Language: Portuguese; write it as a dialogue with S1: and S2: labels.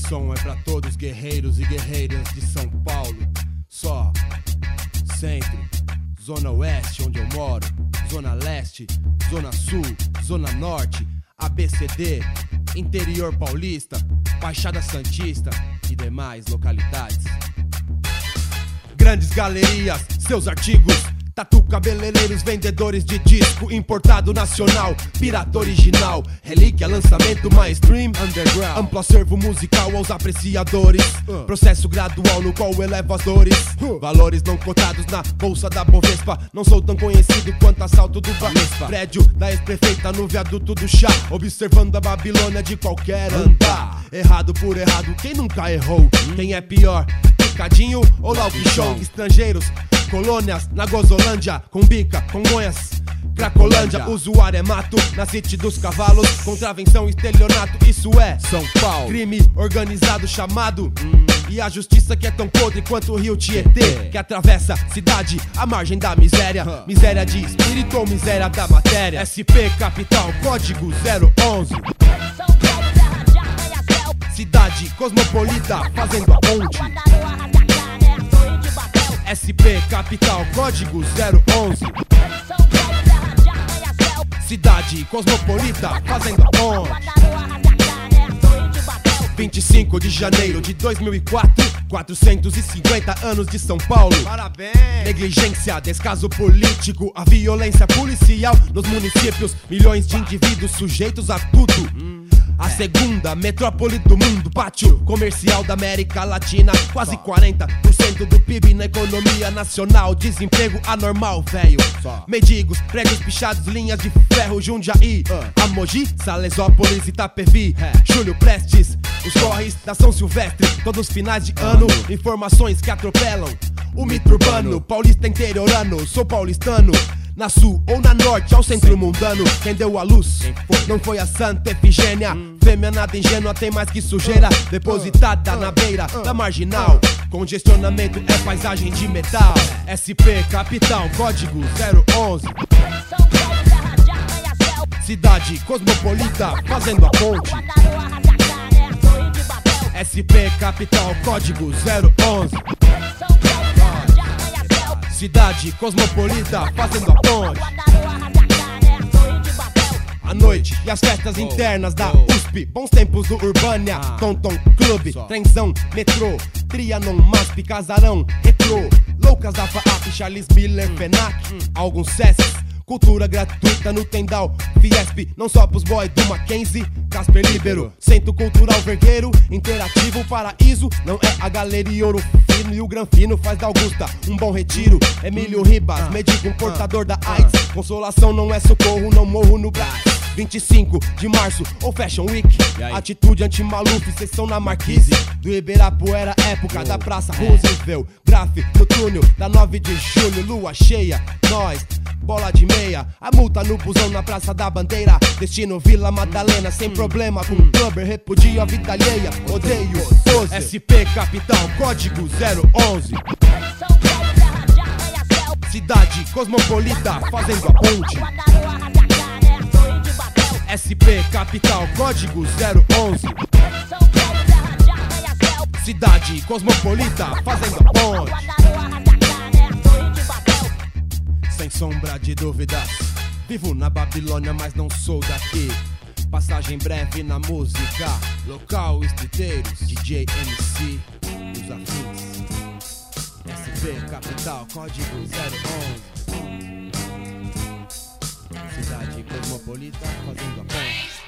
S1: som é pra todos guerreiros e guerreiras de São Paulo. Só centro, zona oeste onde eu moro, zona leste, zona sul, zona norte, ABCD, interior paulista, Baixada Santista e demais localidades. Grandes galerias, seus artigos, tatu cabeleireiros, vendedores de disco, importado nacional, pirata original, relíquia, lançamento mainstream, underground, amplo acervo musical aos apreciadores, processo gradual no qual elevo as dores, valores não cotados na bolsa da Bovespa, não sou tão conhecido quanto assalto do Banespa, prédio da ex-prefeita no viaduto do chá, observando a Babilônia de qualquer andar, errado por errado, quem nunca errou, quem é pior, Picadinho ou Lauquichon, estrangeiros, colônias na Gozolândia, Cumbica, Congonhas, Cracolândia, usuário é mato, na City dos Cavalos, contravenção, estelionato, isso é São Paulo, crime organizado chamado e a justiça que é tão podre quanto o rio Tietê, que atravessa cidade à margem da miséria, miséria de espírito ou miséria da matéria, SP capital, código 011, cidade cosmopolita, fazendo a ponte, SP capital, código 011, cidade cosmopolita, fazendo a ponte. 25 de janeiro de 2004, 450 anos de São Paulo. Parabéns! Negligência, descaso político, a violência policial nos municípios, milhões de indivíduos sujeitos a tudo. A segunda metrópole do mundo, pátio comercial da América Latina, quase 40% do PIB na economia nacional, desemprego anormal, velho. Mendigos, prédios pichados, linhas de ferro, Jundiaí, Amogi, Salesópolis, Itapevi, Júlio Prestes, os corres da São Silvestre, todos os finais de ano, informações que atropelam o mito urbano, paulista interiorano, sou paulistano. Na sul ou na norte, ao centro mundano, quem deu a luz não foi a Santa Efigênia, fêmea nada ingênua, tem mais que sujeira depositada na beira da marginal. Congestionamento é paisagem de metal. SP capital, código 011, cidade cosmopolita, fazendo a ponte. SP capital, código 011, cidade cosmopolita, fazendo a ponte. A noite e as festas internas da USP, bons tempos do Urbânia, Tonton Clube, Trenzão, Metrô, Trianon, MASP, Casarão, Retrô, Loucas da FAAP, Charles Miller, FENAC, alguns SESCs, cultura gratuita no Tendal, Fiesp, não só pros boys do Mackenzie, Casper Libero, Centro Cultural Vergueiro, interativo, paraíso, não é a Galeria Ouro Fino e o Granfino faz da Augusta um bom retiro, Emílio Ribas, médico portador da AIDS, consolação não é socorro, não morro no Brás. 25 de março, ou Fashion Week, atitude anti-Maluf, sessão na Marquise, do Ibirapuera, época da Praça Roosevelt, Graf no túnel da 9 de julho, lua cheia, nós, bola de meia, a multa no busão na Praça da Bandeira, destino Vila Madalena, sem problema com clubber, repudio a vida alheia, odeio, pose, SP capital, código 011, cidade cosmopolita, fazendo a ponte. SP capital, código 011, cidade cosmopolita, fazendo a ponte. Sem sombra de dúvidas, vivo na Babilônia, mas não sou daqui. Passagem breve na música, local, estriteiros, DJ, MC, os afins. SP capital, código 011, cidade cosmopolita, fazendo a ponte.